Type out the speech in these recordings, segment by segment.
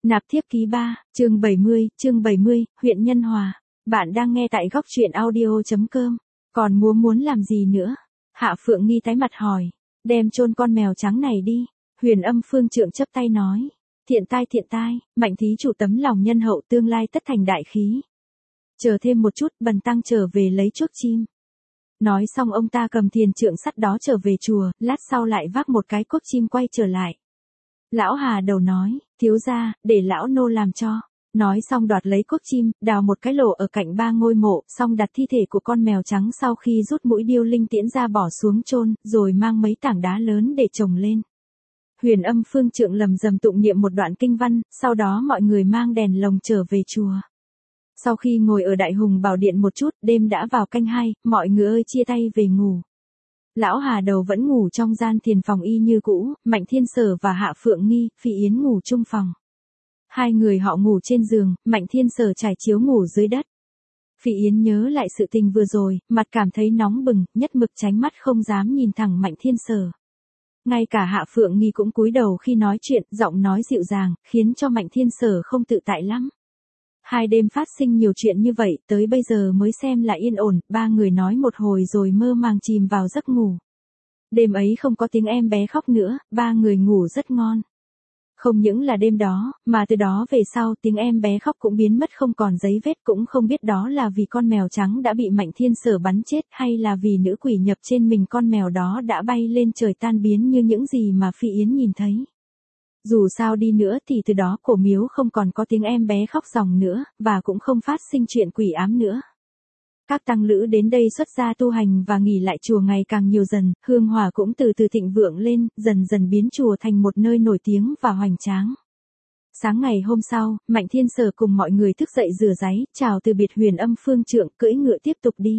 Nạp thiếp ký 3, chương 70, huyện Nhân Hòa. Bạn đang nghe tại góc truyện audio.com. Còn muốn làm gì nữa? Hạ Phượng Nghi tái mặt hỏi. Đem chôn con mèo trắng này đi. Huyền Âm Phương Trượng chắp tay nói. Thiện tai, Mạnh thí chủ tấm lòng nhân hậu tương lai tất thành đại khí. Chờ thêm một chút, bần tăng trở về lấy chuốc chim. Nói xong ông ta cầm thiền trượng sắt đó trở về chùa, lát sau lại vác một cái cuốc chim quay trở lại. Lão Hà Đầu nói, thiếu gia, để lão nô làm cho. Nói xong đoạt lấy cuốc chim, đào một cái lỗ ở cạnh 3 ngôi mộ, xong đặt thi thể của con mèo trắng sau khi rút mũi điêu linh tiễn ra bỏ xuống chôn, rồi mang mấy tảng đá lớn để chồng lên. Huyền Âm Phương Trượng lầm rầm tụng niệm một đoạn kinh văn, sau đó mọi người mang đèn lồng trở về chùa. Sau khi ngồi ở Đại Hùng Bảo Điện một chút, đêm đã vào canh 2, mọi người ơi chia tay về ngủ. Lão Hà Đầu vẫn ngủ trong gian thiền phòng y như cũ, Mạnh Thiên Sở và Hạ Phượng Nghi, Phi Yến ngủ chung phòng. Hai người họ ngủ trên giường, Mạnh Thiên Sở trải chiếu ngủ dưới đất. Phi Yến nhớ lại sự tình vừa rồi, mặt cảm thấy nóng bừng, nhất mực tránh mắt không dám nhìn thẳng Mạnh Thiên Sở. Ngay cả Hạ Phượng Nghi cũng cúi đầu khi nói chuyện, giọng nói dịu dàng, khiến cho Mạnh Thiên Sở không tự tại lắm. Hai đêm phát sinh nhiều chuyện như vậy, tới bây giờ mới xem là yên ổn, ba người nói một hồi rồi mơ màng chìm vào giấc ngủ. Đêm ấy không có tiếng em bé khóc nữa, ba người ngủ rất ngon. Không những là đêm đó, mà từ đó về sau tiếng em bé khóc cũng biến mất không còn dấu vết, cũng không biết đó là vì con mèo trắng đã bị Mạnh Thiên Sở bắn chết hay là vì nữ quỷ nhập trên mình con mèo đó đã bay lên trời tan biến như những gì mà Phi Yến nhìn thấy. Dù sao đi nữa thì từ đó cổ miếu không còn có tiếng em bé khóc ròng nữa, và cũng không phát sinh chuyện quỷ ám nữa. Các tăng lữ đến đây xuất gia tu hành và nghỉ lại chùa ngày càng nhiều dần, hương hỏa cũng từ từ thịnh vượng lên, dần dần biến chùa thành một nơi nổi tiếng và hoành tráng. Sáng ngày hôm sau, Mạnh Thiên Sở cùng mọi người thức dậy rửa ráy, chào từ biệt Huyền Âm Phương Trượng, cưỡi ngựa tiếp tục đi.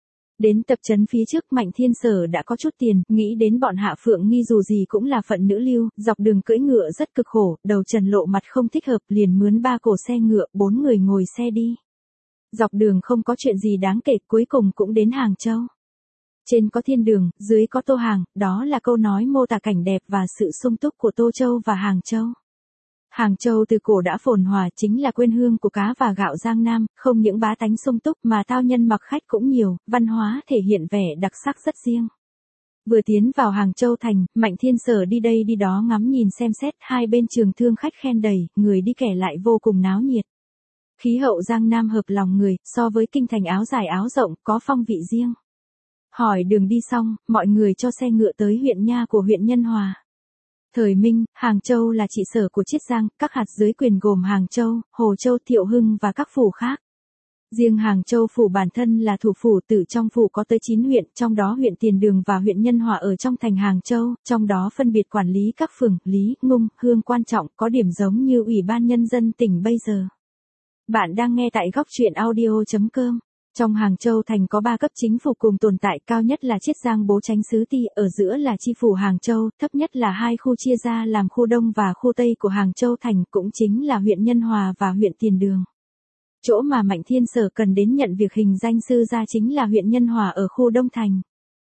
Đến tập trấn phía trước Mạnh Thiên Sở đã có chút tiền, nghĩ đến bọn Hạ Phượng Nghi dù gì cũng là phận nữ lưu, dọc đường cưỡi ngựa rất cực khổ, đầu trần lộ mặt không thích hợp, liền mướn 3 cổ xe ngựa, 4 người ngồi xe đi. Dọc đường không có chuyện gì đáng kể, cuối cùng cũng đến Hàng Châu. Trên có thiên đường, dưới có Tô Hàng, đó là câu nói mô tả cảnh đẹp và sự sung túc của Tô Châu và Hàng Châu. Hàng Châu từ cổ đã phồn hòa, chính là quê hương của cá và gạo Giang Nam, không những bá tánh sung túc mà tao nhân mặc khách cũng nhiều, văn hóa thể hiện vẻ đặc sắc rất riêng. Vừa tiến vào Hàng Châu thành, Mạnh Thiên Sở đi đây đi đó ngắm nhìn xem xét, hai bên trường thương khách khen đầy, người đi kẻ lại vô cùng náo nhiệt. Khí hậu Giang Nam hợp lòng người, so với kinh thành áo dài áo rộng, có phong vị riêng. Hỏi đường đi xong, mọi người cho xe ngựa tới huyện nha của huyện Nhân Hòa. Thời Minh, Hàng Châu là trị sở của Chiết Giang, các hạt dưới quyền gồm Hàng Châu, Hồ Châu, Thiệu Hưng và các phủ khác. Riêng Hàng Châu phủ bản thân là thủ phủ, từ trong phủ có tới 9 huyện, trong đó huyện Tiền Đường và huyện Nhân Hòa ở trong thành Hàng Châu, trong đó phân biệt quản lý các phường, Lý, Ngung, Hương quan trọng, có điểm giống như Ủy ban Nhân dân tỉnh bây giờ. Bạn đang nghe tại góc truyện audio.com. Trong Hàng Châu thành có 3 cấp chính phủ cùng tồn tại, cao nhất là Chiết Giang Bố Chánh Sứ Ti, ở giữa là chi phủ Hàng Châu, thấp nhất là 2 khu chia ra làm khu Đông và khu Tây của Hàng Châu thành, cũng chính là huyện Nhân Hòa và huyện Tiền Đường. Chỗ mà Mạnh Thiên Sở cần đến nhận việc hình danh sư ra chính là huyện Nhân Hòa ở khu Đông thành.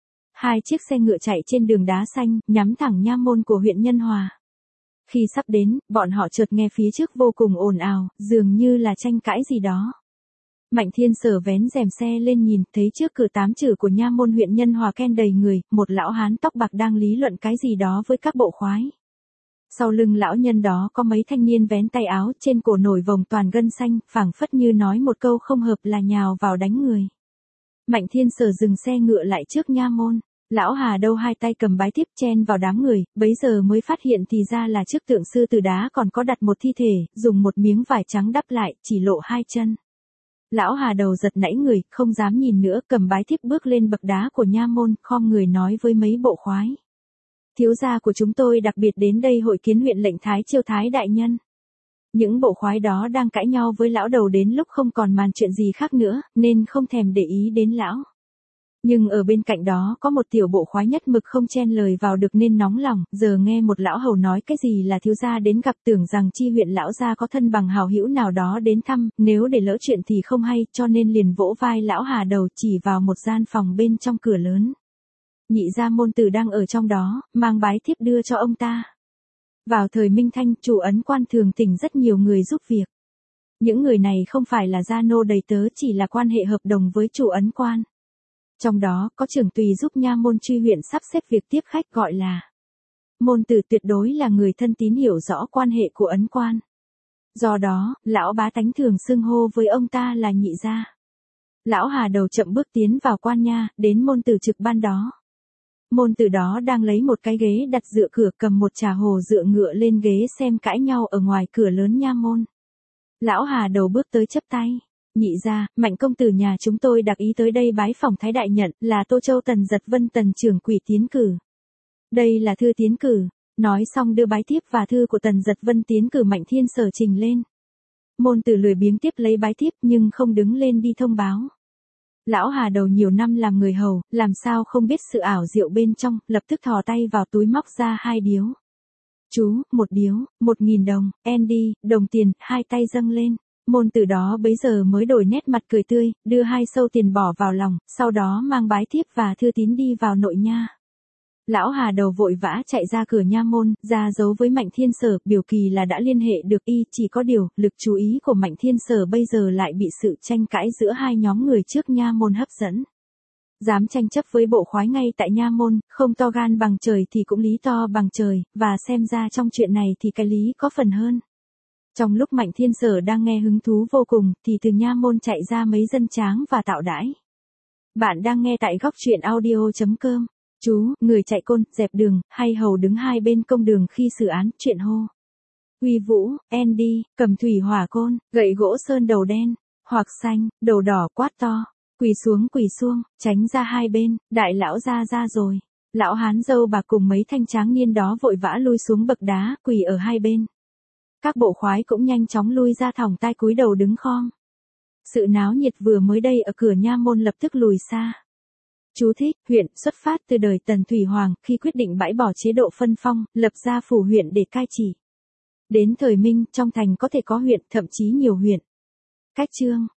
2 chiếc xe ngựa chạy trên đường đá xanh, nhắm thẳng nha môn của huyện Nhân Hòa. Khi sắp đến, bọn họ chợt nghe phía trước vô cùng ồn ào, dường như là tranh cãi gì đó. Mạnh Thiên Sở vén rèm xe lên nhìn, thấy trước cửa 8 chữ của nha môn huyện Nhân Hòa ken đầy người, một lão hán tóc bạc đang lý luận cái gì đó với các bộ khoái. Sau lưng lão nhân đó có mấy thanh niên vén tay áo, trên cổ nổi vòng toàn gân xanh, phảng phất như nói một câu không hợp là nhào vào đánh người. Mạnh Thiên Sở dừng xe ngựa lại trước nha môn. Lão Hà Đâu hai tay cầm bái thiếp chen vào đám người, bấy giờ mới phát hiện thì ra là trước tượng sư từ đá còn có đặt một thi thể, dùng một miếng vải trắng đắp lại, chỉ lộ 2 chân. Lão Hà Đầu giật nảy người, không dám nhìn nữa, cầm bái thiếp bước lên bậc đá của nha môn, khom người nói với mấy bộ khoái. Thiếu gia của chúng tôi đặc biệt đến đây hội kiến huyện lệnh Thái Chiêu Thái đại nhân. Những bộ khoái đó đang cãi nhau với lão Đầu đến lúc không còn màn chuyện gì khác nữa, nên không thèm để ý đến lão. Nhưng ở bên cạnh đó có một tiểu bộ khoái nhất mực không chen lời vào được nên nóng lòng, giờ nghe một lão hầu nói cái gì là thiếu gia đến gặp, tưởng rằng chi huyện lão gia có thân bằng hào hữu nào đó đến thăm, nếu để lỡ chuyện thì không hay, cho nên liền vỗ vai lão Hà Đầu chỉ vào một gian phòng bên trong cửa lớn. Nhị gia môn tử đang ở trong đó, mang bái thiếp đưa cho ông ta. Vào thời Minh Thanh, chủ ấn quan thường tỉnh rất nhiều người giúp việc. Những người này không phải là gia nô đầy tớ, chỉ là quan hệ hợp đồng với chủ ấn quan. Trong đó, có trưởng tùy giúp nha môn Truy huyện sắp xếp việc tiếp khách gọi là môn tử, tuyệt đối là người thân tín hiểu rõ quan hệ của ấn quan. Do đó, lão bá tánh thường xưng hô với ông ta là nhị gia. Lão Hà Đầu chậm bước tiến vào quan nha, đến môn tử trực ban đó. Môn tử đó đang lấy một cái ghế đặt dựa cửa, cầm một trà hồ dựa ngựa lên ghế xem cãi nhau ở ngoài cửa lớn nha môn. Lão Hà Đầu bước tới chắp tay. Nhị gia, Mạnh công tử nhà chúng tôi đặc ý tới đây bái phỏng Thái đại nhận, là Tô Châu Tần Giật Vân Tần trưởng quỷ tiến cử. Đây là thư tiến cử. Nói xong đưa bái thiếp và thư của Tần Giật Vân tiến cử Mạnh Thiên Sở trình lên. Môn tử lười biếng tiếp lấy bái thiếp nhưng không đứng lên đi thông báo. Lão Hà Đầu nhiều năm làm người hầu, làm sao không biết sự ảo diệu bên trong, lập tức thò tay vào túi móc ra 2 điếu. Chú, 1 điếu, 1.000 đồng, Andy, đồng tiền, 2 tay dâng lên. Môn tử đó bấy giờ mới đổi nét mặt cười tươi, đưa 2 sâu tiền bỏ vào lòng, sau đó mang bái thiếp và thư tín đi vào nội nha. Lão Hà Đầu vội vã chạy ra cửa nha môn, ra dấu với Mạnh Thiên Sở, biểu kỳ là đã liên hệ được y, chỉ có điều, lực chú ý của Mạnh Thiên Sở bây giờ lại bị sự tranh cãi giữa hai nhóm người trước nha môn hấp dẫn. Dám tranh chấp với bộ khoái ngay tại nha môn, không to gan bằng trời thì cũng lý to bằng trời, và xem ra trong chuyện này thì cái lý có phần hơn. Trong lúc Mạnh Thiên Sở đang nghe hứng thú vô cùng, thì từ nha môn chạy ra mấy dân tráng và tạo đãi. Bạn đang nghe tại góc truyện audio.com. Chú, người chạy côn, dẹp đường, hay hầu đứng hai bên công đường khi xử án, chuyện hô. Uy Vũ, Andy, cầm thủy hỏa côn, gậy gỗ sơn đầu đen, hoặc xanh, đầu đỏ quát to. Quỳ xuống, tránh ra hai bên, đại lão ra rồi. Lão hán dâu bà cùng mấy thanh tráng niên đó vội vã lui xuống bậc đá, quỳ ở hai bên. Các bộ khoái cũng nhanh chóng lui ra thòng tai cúi đầu đứng khom. Sự náo nhiệt vừa mới đây ở cửa nha môn lập tức lùi xa. Chú thích, huyện xuất phát từ đời Tần Thủy Hoàng, khi quyết định bãi bỏ chế độ phân phong, lập ra phủ huyện để cai trị. Đến thời Minh, trong thành có thể có huyện, thậm chí nhiều huyện. Cách chương